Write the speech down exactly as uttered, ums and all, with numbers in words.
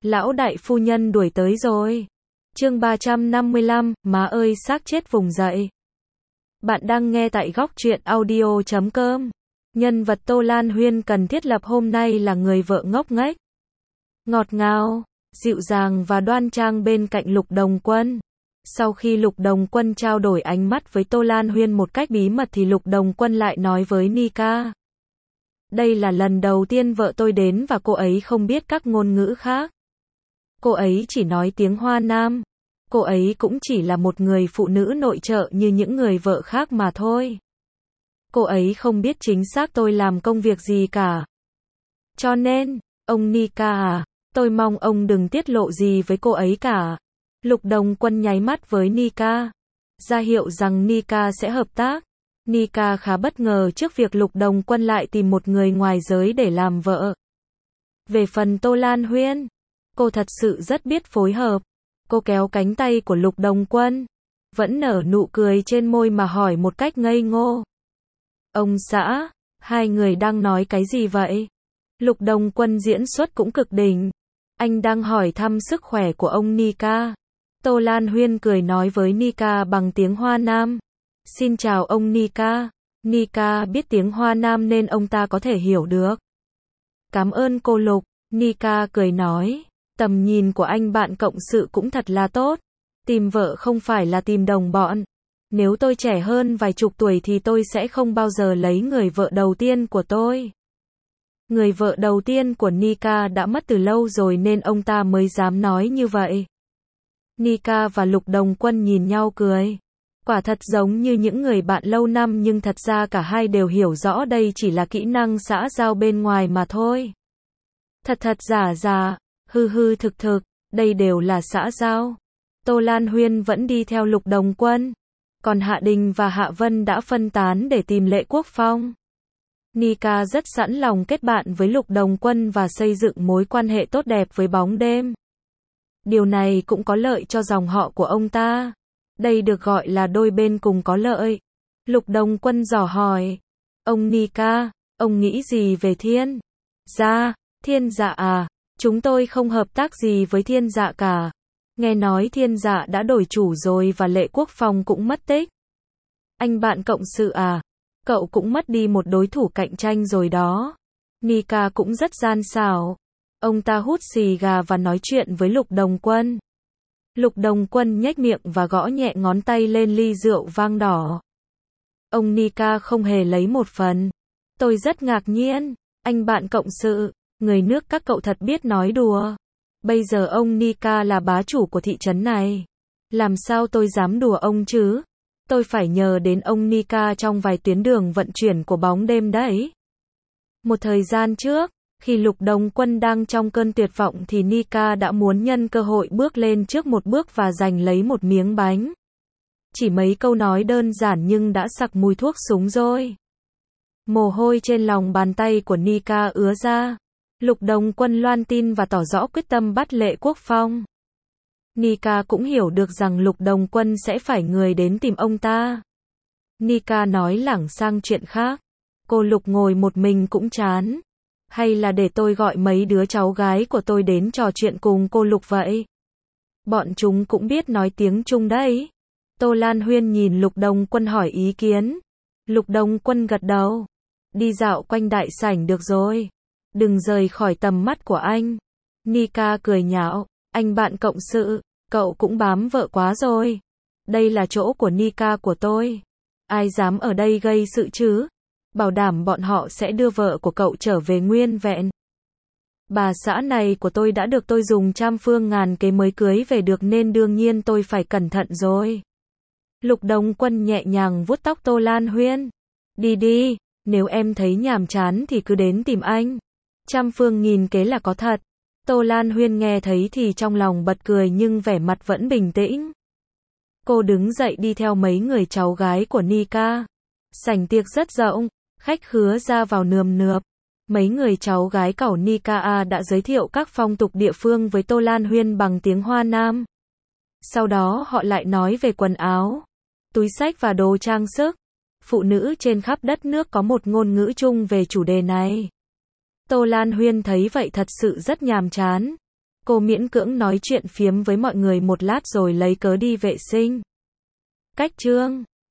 Lão đại phu nhân đuổi tới rồi. Chương ba trăm năm mươi lăm, má ơi xác chết vùng dậy. Bạn đang nghe tại góc truyện audio chấm com. Nhân vật Tô Lan Huyên cần thiết lập hôm nay là người vợ ngốc nghếch, ngọt ngào, dịu dàng và đoan trang bên cạnh Lục Đồng Quân. Sau khi Lục Đồng Quân trao đổi ánh mắt với Tô Lan Huyên một cách bí mật thì Lục Đồng Quân lại nói với Nika. Đây là lần đầu tiên vợ tôi đến và cô ấy không biết các ngôn ngữ khác. Cô ấy chỉ nói tiếng Hoa Nam. Cô ấy cũng chỉ là một người phụ nữ nội trợ như những người vợ khác mà thôi. Cô ấy không biết chính xác tôi làm công việc gì cả. Cho nên, ông Nika à, tôi mong ông đừng tiết lộ gì với cô ấy cả. Lục Đồng Quân nháy mắt với Nika, ra hiệu rằng Nika sẽ hợp tác. Nika khá bất ngờ trước việc Lục Đồng Quân lại tìm một người ngoài giới để làm vợ. Về phần Tô Lan Huyên, cô thật sự rất biết phối hợp. Cô kéo cánh tay của Lục Đồng Quân, vẫn nở nụ cười trên môi mà hỏi một cách ngây ngô. Ông xã, hai người đang nói cái gì vậy? Lục Đồng Quân diễn xuất cũng cực đỉnh. Anh đang hỏi thăm sức khỏe của ông Nika. Tô Lan Huyên cười nói với Nika bằng tiếng Hoa Nam. Xin chào ông Nika. Nika biết tiếng Hoa Nam nên ông ta có thể hiểu được. Cảm ơn cô Lục. Nika cười nói. Tầm nhìn của anh bạn cộng sự cũng thật là tốt. Tìm vợ không phải là tìm đồng bọn. Nếu tôi trẻ hơn vài chục tuổi thì tôi sẽ không bao giờ lấy người vợ đầu tiên của tôi. Người vợ đầu tiên của Nika đã mất từ lâu rồi nên ông ta mới dám nói như vậy. Nika và Lục Đồng Quân nhìn nhau cười. Quả thật giống như những người bạn lâu năm nhưng thật ra cả hai đều hiểu rõ đây chỉ là kỹ năng xã giao bên ngoài mà thôi. Thật thật giả giả, hư hư thực thực, đây đều là xã giao. Tô Lan Huyên vẫn đi theo Lục Đồng Quân. Còn Hạ Đình và Hạ Vân đã phân tán để tìm Lệ Quốc Phong. Nika rất sẵn lòng kết bạn với Lục Đồng Quân và xây dựng mối quan hệ tốt đẹp với Bóng Đêm. Điều này cũng có lợi cho dòng họ của ông ta. Đây được gọi là đôi bên cùng có lợi. Lục Đồng Quân dò hỏi. Ông Nika, ông nghĩ gì về Thiên Dạ? Thiên Dạ à? Chúng tôi không hợp tác gì với Thiên Dạ cả. Nghe nói Thiên Dạ đã đổi chủ rồi và Lệ Quốc Phong cũng mất tích. Anh bạn cộng sự à? Cậu cũng mất đi một đối thủ cạnh tranh rồi đó. Nika cũng rất gian xảo. Ông ta hút xì gà và nói chuyện với Lục Đồng Quân. Lục Đồng Quân nhếch miệng và gõ nhẹ ngón tay lên ly rượu vang đỏ. Ông Nika không hề lấy một phần. Tôi rất ngạc nhiên. Anh bạn cộng sự, người nước các cậu thật biết nói đùa. Bây giờ ông Nika là bá chủ của thị trấn này. Làm sao tôi dám đùa ông chứ? Tôi phải nhờ đến ông Nika trong vài tuyến đường vận chuyển của Bóng Đêm đấy. Một thời gian trước, khi Lục Đồng Quân đang trong cơn tuyệt vọng thì Nika đã muốn nhân cơ hội bước lên trước một bước và giành lấy một miếng bánh. Chỉ mấy câu nói đơn giản nhưng đã sặc mùi thuốc súng rồi. Mồ hôi trên lòng bàn tay của Nika ứa ra. Lục Đồng Quân loan tin và tỏ rõ quyết tâm bắt Lệ Quốc Phong. Nika cũng hiểu được rằng Lục Đồng Quân sẽ phải người đến tìm ông ta. Nika nói lảng sang chuyện khác. Cô Lục ngồi một mình cũng chán. Hay là để tôi gọi mấy đứa cháu gái của tôi đến trò chuyện cùng cô Lục vậy? Bọn chúng cũng biết nói tiếng Trung đấy. Tô Lan Huyên nhìn Lục Đồng Quân hỏi ý kiến. Lục Đồng Quân gật đầu. Đi dạo quanh đại sảnh được rồi. Đừng rời khỏi tầm mắt của anh. Nika cười nhạo. Anh bạn cộng sự, cậu cũng bám vợ quá rồi. Đây là chỗ của Nika của tôi. Ai dám ở đây gây sự chứ? Bảo đảm bọn họ sẽ đưa vợ của cậu trở về nguyên vẹn. Bà xã này của tôi đã được tôi dùng trăm phương ngàn kế mới cưới về được nên đương nhiên tôi phải cẩn thận rồi. Lục Đồng Quân nhẹ nhàng vuốt tóc Tô Lan Huyên. Đi đi, nếu em thấy nhàm chán thì cứ đến tìm anh. Trăm phương nghìn kế là có thật. Tô Lan Huyên nghe thấy thì trong lòng bật cười nhưng vẻ mặt vẫn bình tĩnh. Cô đứng dậy đi theo mấy người cháu gái của Nika. Sảnh tiệc rất rộng, khách khứa ra vào nườm nượp. Mấy người cháu gái cẩu Nika đã giới thiệu các phong tục địa phương với Tô Lan Huyên bằng tiếng Hoa Nam. Sau đó họ lại nói về quần áo, túi xách và đồ trang sức. Phụ nữ trên khắp đất nước có một ngôn ngữ chung về chủ đề này. Tô Lan Huyên thấy vậy thật sự rất nhàm chán. Cô miễn cưỡng nói chuyện phiếm với mọi người một lát rồi lấy cớ đi vệ sinh. Cách chương